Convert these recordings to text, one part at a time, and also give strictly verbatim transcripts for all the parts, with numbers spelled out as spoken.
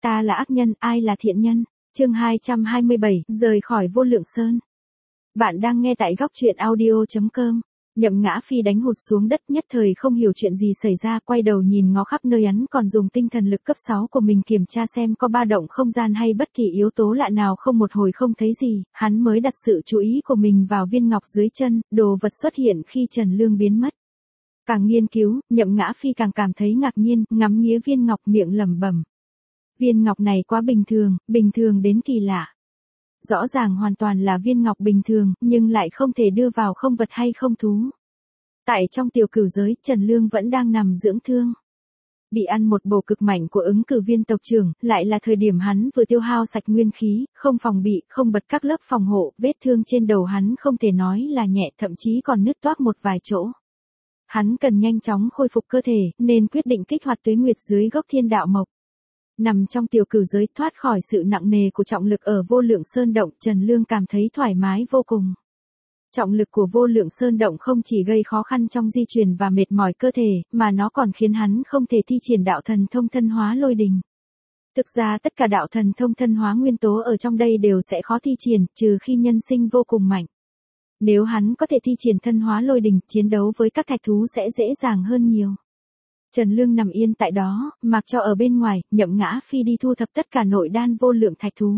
ta là ác nhân, ai là thiện nhân? Chương hai trăm hai mươi bảy, rời khỏi Vô Lượng Sơn. Bạn đang nghe tại góc truyện audio chấm com. Nhậm Ngã Phi đánh hụt xuống đất, nhất thời không hiểu chuyện gì xảy ra, quay đầu nhìn ngó khắp nơi, hắn còn dùng tinh thần lực cấp sáu của mình kiểm tra xem có ba động không gian hay bất kỳ yếu tố lạ nào không. Một hồi không thấy gì, hắn mới đặt sự chú ý của mình vào viên ngọc dưới chân, đồ vật xuất hiện khi Trần Lương biến mất. Càng nghiên cứu, Nhậm Ngã Phi càng cảm thấy ngạc nhiên, ngắm nghía viên ngọc miệng lẩm bẩm. Viên ngọc này quá bình thường, bình thường đến kỳ lạ. Rõ ràng hoàn toàn là viên ngọc bình thường, nhưng lại không thể đưa vào không vật hay không thú. Tại trong tiểu cửu giới, Trần Lương vẫn đang nằm dưỡng thương. Bị ăn một bổ cực mạnh của ứng cử viên tộc trưởng, lại là thời điểm hắn vừa tiêu hao sạch nguyên khí, không phòng bị, không bật các lớp phòng hộ, vết thương trên đầu hắn không thể nói là nhẹ, thậm chí còn nứt toác một vài chỗ. Hắn cần nhanh chóng khôi phục cơ thể, nên quyết định kích hoạt tuế nguyệt dưới gốc thiên đạo mộc. Nằm trong tiểu cửu giới, thoát khỏi sự nặng nề của trọng lực ở Vô Lượng Sơn Động, Trần Lương cảm thấy thoải mái vô cùng. Trọng lực của Vô Lượng Sơn Động không chỉ gây khó khăn trong di chuyển và mệt mỏi cơ thể, mà nó còn khiến hắn không thể thi triển đạo thần thông thân hóa lôi đình. Thực ra tất cả đạo thần thông thân hóa nguyên tố ở trong đây đều sẽ khó thi triển, trừ khi nhân sinh vô cùng mạnh. Nếu hắn có thể thi triển thân hóa lôi đình, chiến đấu với các thạch thú sẽ dễ dàng hơn nhiều. Trần Lương nằm yên tại đó, mặc cho ở bên ngoài, Nhậm Ngã Phi đi thu thập tất cả nội đan vô lượng thạch thú.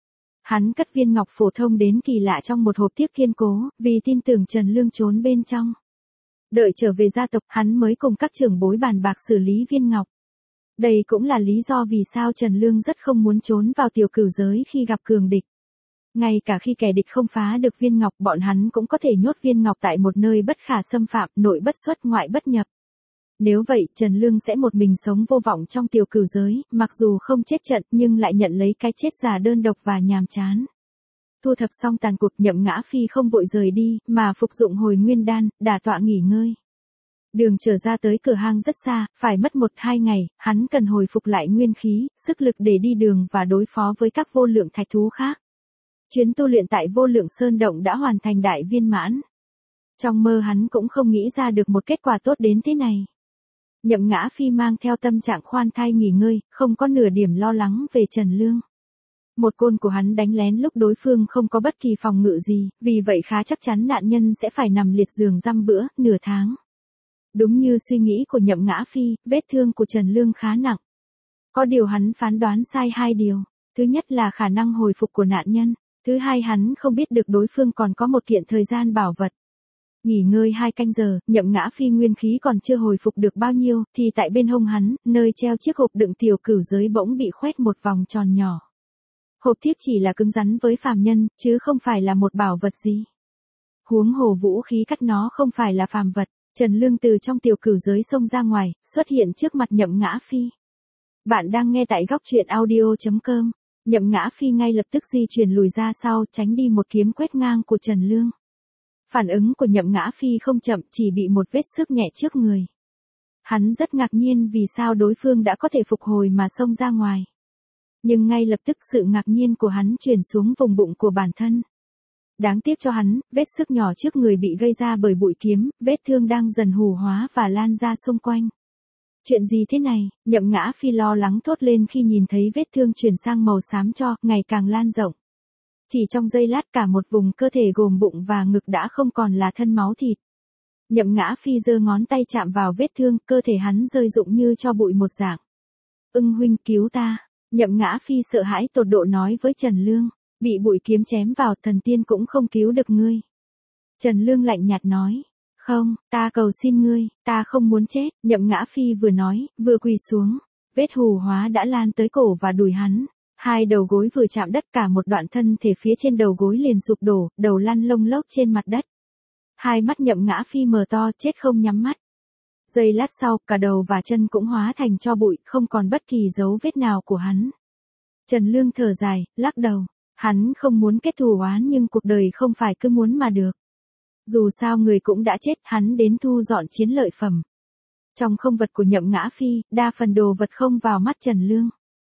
Hắn cất viên ngọc phổ thông đến kỳ lạ trong một hộp thiếc kiên cố, vì tin tưởng Trần Lương trốn bên trong. Đợi trở về gia tộc, hắn mới cùng các trưởng bối bàn bạc xử lý viên ngọc. Đây cũng là lý do vì sao Trần Lương rất không muốn trốn vào tiểu cửu giới khi gặp cường địch. Ngay cả khi kẻ địch không phá được viên ngọc, bọn hắn cũng có thể nhốt viên ngọc tại một nơi bất khả xâm phạm, nội bất xuất ngoại bất nhập. Nếu vậy, Trần Lương sẽ một mình sống vô vọng trong tiểu cửu giới, mặc dù không chết trận nhưng lại nhận lấy cái chết già đơn độc và nhàm chán. Thu thập xong tàn cuộc, Nhậm Ngã Phi không vội rời đi, mà phục dụng hồi nguyên đan, đả tọa nghỉ ngơi. Đường trở ra tới cửa hang rất xa, phải mất một hai ngày, hắn cần hồi phục lại nguyên khí, sức lực để đi đường và đối phó với các vô lượng thạch thú khác. Chuyến tu luyện tại Vô Lượng Sơn Động đã hoàn thành đại viên mãn. Trong mơ hắn cũng không nghĩ ra được một kết quả tốt đến thế này. Nhậm Ngã Phi mang theo tâm trạng khoan thai nghỉ ngơi, không có nửa điểm lo lắng về Trần Lương. Một côn của hắn đánh lén lúc đối phương không có bất kỳ phòng ngự gì, vì vậy khá chắc chắn nạn nhân sẽ phải nằm liệt giường dăm bữa, nửa tháng. Đúng như suy nghĩ của Nhậm Ngã Phi, vết thương của Trần Lương khá nặng. Có điều hắn phán đoán sai hai điều. Thứ nhất là khả năng hồi phục của nạn nhân. Thứ hai, hắn không biết được đối phương còn có một kiện thời gian bảo vật. Nghỉ ngơi hai canh giờ, Nhậm Ngã Phi nguyên khí còn chưa hồi phục được bao nhiêu, thì tại bên hông hắn, nơi treo chiếc hộp đựng tiểu cửu giới bỗng bị khoét một vòng tròn nhỏ. Hộp thiếc chỉ là cứng rắn với phàm nhân, chứ không phải là một bảo vật gì. Huống hồ vũ khí cắt nó không phải là phàm vật. Trần Lương từ trong tiểu cửu giới xông ra ngoài, xuất hiện trước mặt Nhậm Ngã Phi. Bạn đang nghe tại góc truyện audio chấm com. Nhậm Ngã Phi ngay lập tức di chuyển lùi ra sau, tránh đi một kiếm quét ngang của Trần Lương. Phản ứng của Nhậm Ngã Phi không chậm, chỉ bị một vết xước nhẹ trước người. Hắn rất ngạc nhiên vì sao đối phương đã có thể phục hồi mà xông ra ngoài. Nhưng ngay lập tức sự ngạc nhiên của hắn chuyển xuống vùng bụng của bản thân. Đáng tiếc cho hắn, vết xước nhỏ trước người bị gây ra bởi bụi kiếm, vết thương đang dần hù hóa và lan ra xung quanh. Chuyện gì thế này? Nhậm Ngã Phi lo lắng thốt lên khi nhìn thấy vết thương chuyển sang màu xám tro, ngày càng lan rộng. Chỉ trong giây lát cả một vùng cơ thể gồm bụng và ngực đã không còn là thân máu thịt. Nhậm Ngã Phi giơ ngón tay chạm vào vết thương, cơ thể hắn rơi rụng như cho bụi một dạng. Ưng huynh cứu ta. Nhậm Ngã Phi sợ hãi tột độ nói với Trần Lương. Bị bụi kiếm chém vào, thần tiên cũng không cứu được ngươi. Trần Lương lạnh nhạt nói. Không, ta cầu xin ngươi, ta không muốn chết. Nhậm Ngã Phi vừa nói, vừa quỳ xuống. Vết hù hóa đã lan tới cổ và đùi hắn. Hai đầu gối vừa chạm đất, cả một đoạn thân thể phía trên đầu gối liền sụp đổ, đầu lăn lông lốc trên mặt đất. Hai mắt Nhậm Ngã Phi mở to, chết không nhắm mắt. Giây lát sau, cả đầu và chân cũng hóa thành tro bụi, không còn bất kỳ dấu vết nào của hắn. Trần Lương thở dài, lắc đầu. Hắn không muốn kết thù oán nhưng cuộc đời không phải cứ muốn mà được. Dù sao người cũng đã chết, hắn đến thu dọn chiến lợi phẩm. Trong không vật của Nhậm Ngã Phi, đa phần đồ vật không vào mắt Trần Lương.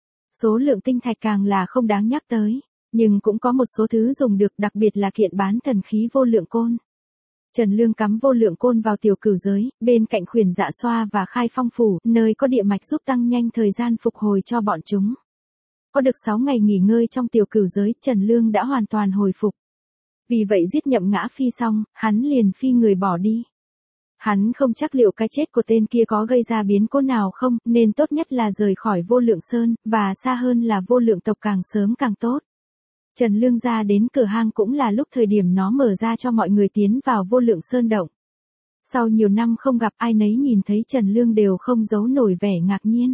Số lượng tinh thạch càng là không đáng nhắc tới, nhưng cũng có một số thứ dùng được, đặc biệt là kiện bán thần khí vô lượng côn. Trần Lương cắm vô lượng côn vào tiểu cửu giới, bên cạnh Khuyển Dạ Xoa và Khai Phong phủ, nơi có địa mạch giúp tăng nhanh thời gian phục hồi cho bọn chúng. Có được sáu ngày nghỉ ngơi trong tiểu cửu giới, Trần Lương đã hoàn toàn hồi phục. Vì vậy giết Nhậm Ngã Phi xong, hắn liền phi người bỏ đi. Hắn không chắc liệu cái chết của tên kia có gây ra biến cố nào không, nên tốt nhất là rời khỏi Vô Lượng Sơn, và xa hơn là Vô Lượng tộc càng sớm càng tốt. Trần Lương ra đến cửa hang cũng là lúc thời điểm nó mở ra cho mọi người tiến vào Vô Lượng Sơn động. Sau nhiều năm không gặp, ai nấy nhìn thấy Trần Lương đều không giấu nổi vẻ ngạc nhiên.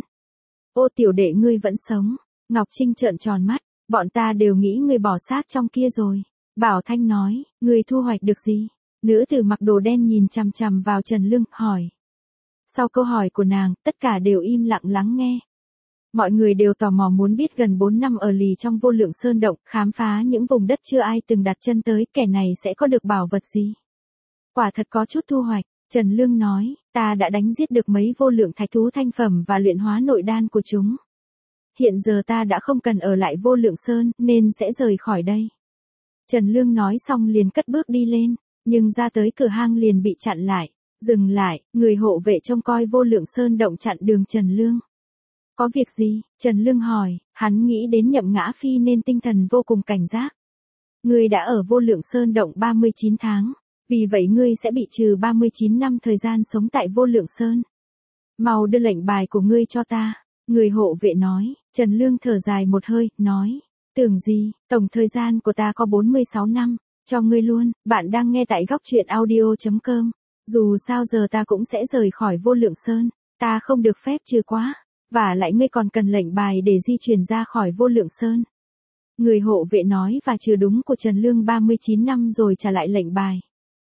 Ô tiểu đệ ngươi vẫn sống. Ngọc Trinh trợn tròn mắt, bọn ta đều nghĩ ngươi bỏ xác trong kia rồi. Bảo Thanh nói, ngươi thu hoạch được gì? Nữ tử mặc đồ đen nhìn chằm chằm vào Trần Lương, hỏi. Sau câu hỏi của nàng, tất cả đều im lặng lắng nghe. Mọi người đều tò mò muốn biết gần bốn năm ở lì trong Vô Lượng Sơn động, khám phá những vùng đất chưa ai từng đặt chân tới, kẻ này sẽ có được bảo vật gì? Quả thật có chút thu hoạch, Trần Lương nói, ta đã đánh giết được mấy vô lượng thạch thú thanh phẩm và luyện hóa nội đan của chúng. Hiện giờ ta đã không cần ở lại Vô Lượng Sơn, nên sẽ rời khỏi đây. Trần Lương nói xong liền cất bước đi lên, nhưng ra tới cửa hang liền bị chặn lại. Dừng lại, người hộ vệ trông coi Vô Lượng Sơn động chặn đường Trần Lương. Có việc gì? Trần Lương hỏi, hắn nghĩ đến Nhậm Ngã Phi nên tinh thần vô cùng cảnh giác. Ngươi đã ở Vô Lượng Sơn động ba mươi chín tháng, vì vậy ngươi sẽ bị trừ ba mươi chín năm thời gian sống tại Vô Lượng Sơn. Mau đưa lệnh bài của ngươi cho ta. Người hộ vệ nói. Trần Lương thở dài một hơi, nói. Tưởng gì, tổng thời gian của ta có bốn mươi sáu năm, cho ngươi luôn. Bạn đang nghe tại góc truyện audio chấm com. Dù sao giờ ta cũng sẽ rời khỏi Vô Lượng Sơn, ta không được phép trừ quá. Và lại ngươi còn cần lệnh bài để di chuyển ra khỏi Vô Lượng Sơn. Người hộ vệ nói và trừ đúng của Trần Lương ba mươi chín năm rồi trả lại lệnh bài.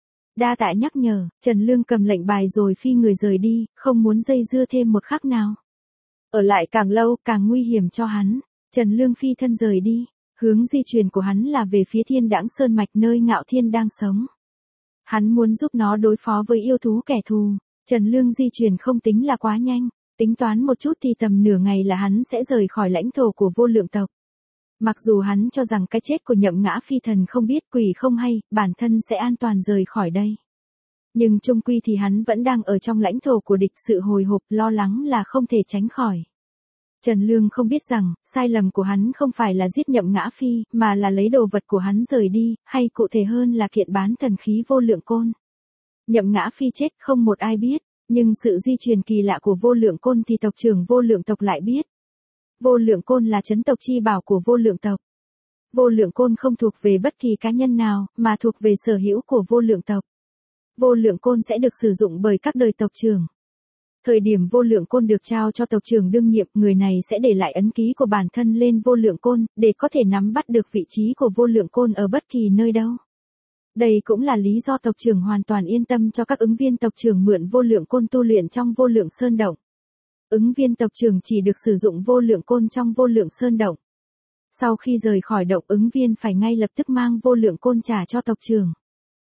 Đa tạ nhắc nhở, Trần Lương cầm lệnh bài rồi phi người rời đi, không muốn dây dưa thêm một khắc nào. Ở lại càng lâu càng nguy hiểm cho hắn. Trần Lương phi thân rời đi, hướng di chuyển của hắn là về phía Thiên Đãng Sơn mạch nơi Ngạo Thiên đang sống. Hắn muốn giúp nó đối phó với yêu thú kẻ thù. Trần Lương di chuyển không tính là quá nhanh, tính toán một chút thì tầm nửa ngày là hắn sẽ rời khỏi lãnh thổ của Vô Lượng tộc. Mặc dù hắn cho rằng cái chết của Nhậm Ngã Phi thần không biết quỷ không hay, bản thân sẽ an toàn rời khỏi đây. Nhưng chung quy thì hắn vẫn đang ở trong lãnh thổ của địch, sự hồi hộp lo lắng là không thể tránh khỏi. Trần Lương không biết rằng, sai lầm của hắn không phải là giết Nhậm Ngã Phi, mà là lấy đồ vật của hắn rời đi, hay cụ thể hơn là kiện bán thần khí Vô Lượng Côn. Nhậm Ngã Phi chết không một ai biết, nhưng sự di truyền kỳ lạ của Vô Lượng Côn thì tộc trưởng Vô Lượng tộc lại biết. Vô Lượng Côn là trấn tộc chi bảo của Vô Lượng tộc. Vô Lượng Côn không thuộc về bất kỳ cá nhân nào, mà thuộc về sở hữu của Vô Lượng tộc. Vô Lượng Côn sẽ được sử dụng bởi các đời tộc trưởng. Thời điểm Vô Lượng Côn được trao cho tộc trưởng đương nhiệm, người này sẽ để lại ấn ký của bản thân lên Vô Lượng Côn, để có thể nắm bắt được vị trí của Vô Lượng Côn ở bất kỳ nơi đâu. Đây cũng là lý do tộc trưởng hoàn toàn yên tâm cho các ứng viên tộc trưởng mượn Vô Lượng Côn tu luyện trong Vô Lượng Sơn động. Ứng viên tộc trưởng chỉ được sử dụng Vô Lượng Côn trong Vô Lượng Sơn động. Sau khi rời khỏi động, ứng viên phải ngay lập tức mang Vô Lượng Côn trả cho tộc trưởng.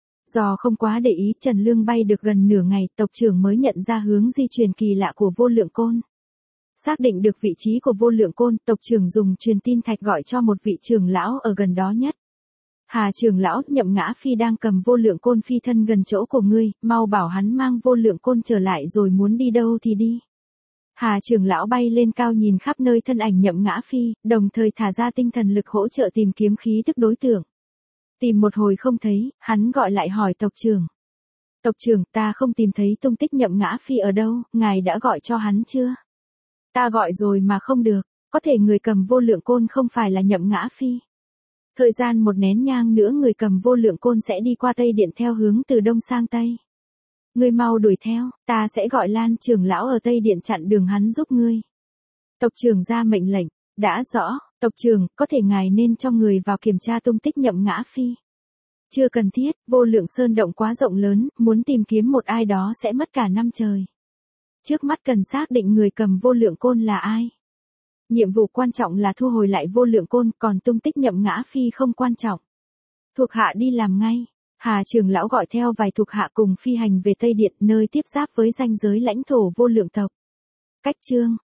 Do không quá để ý, Trần Lương bay được gần nửa ngày, tộc trưởng mới nhận ra hướng di chuyển kỳ lạ của Vô Lượng Côn. Xác định được vị trí của Vô Lượng Côn, tộc trưởng dùng truyền tin thạch gọi cho một vị trưởng lão ở gần đó nhất. Hà trưởng lão, Nhậm Ngã Phi đang cầm Vô Lượng Côn phi thân gần chỗ của ngươi, mau bảo hắn mang Vô Lượng Côn trở lại rồi muốn đi đâu thì đi. Hà trưởng lão bay lên cao nhìn khắp nơi thân ảnh Nhậm Ngã Phi, đồng thời thả ra tinh thần lực hỗ trợ tìm kiếm khí tức đối tượng. Tìm một hồi không thấy, hắn gọi lại hỏi tộc trưởng. Tộc trưởng, ta không tìm thấy tung tích Nhậm Ngã Phi ở đâu, ngài đã gọi cho hắn chưa? Ta gọi rồi mà không được, có thể người cầm Vô Lượng Côn không phải là Nhậm Ngã Phi. Thời gian một nén nhang nữa người cầm Vô Lượng Côn sẽ đi qua Tây Điện theo hướng từ Đông sang Tây. Ngươi mau đuổi theo, ta sẽ gọi Lan trưởng lão ở Tây Điện chặn đường hắn giúp ngươi. Tộc trưởng ra mệnh lệnh, đã rõ, tộc trưởng, có thể ngài nên cho người vào kiểm tra tung tích Nhậm Ngã Phi. Chưa cần thiết, Vô Lượng Sơn động quá rộng lớn, muốn tìm kiếm một ai đó sẽ mất cả năm trời. Trước mắt cần xác định người cầm Vô Lượng Côn là ai. Nhiệm vụ quan trọng là thu hồi lại Vô Lượng Côn, còn tung tích Nhậm Ngã Phi không quan trọng. Thuộc hạ đi làm ngay. Hà trưởng lão gọi theo vài thuộc hạ cùng phi hành về Tây Điện, nơi tiếp giáp với ranh giới lãnh thổ Vô Lượng tộc. Cách chương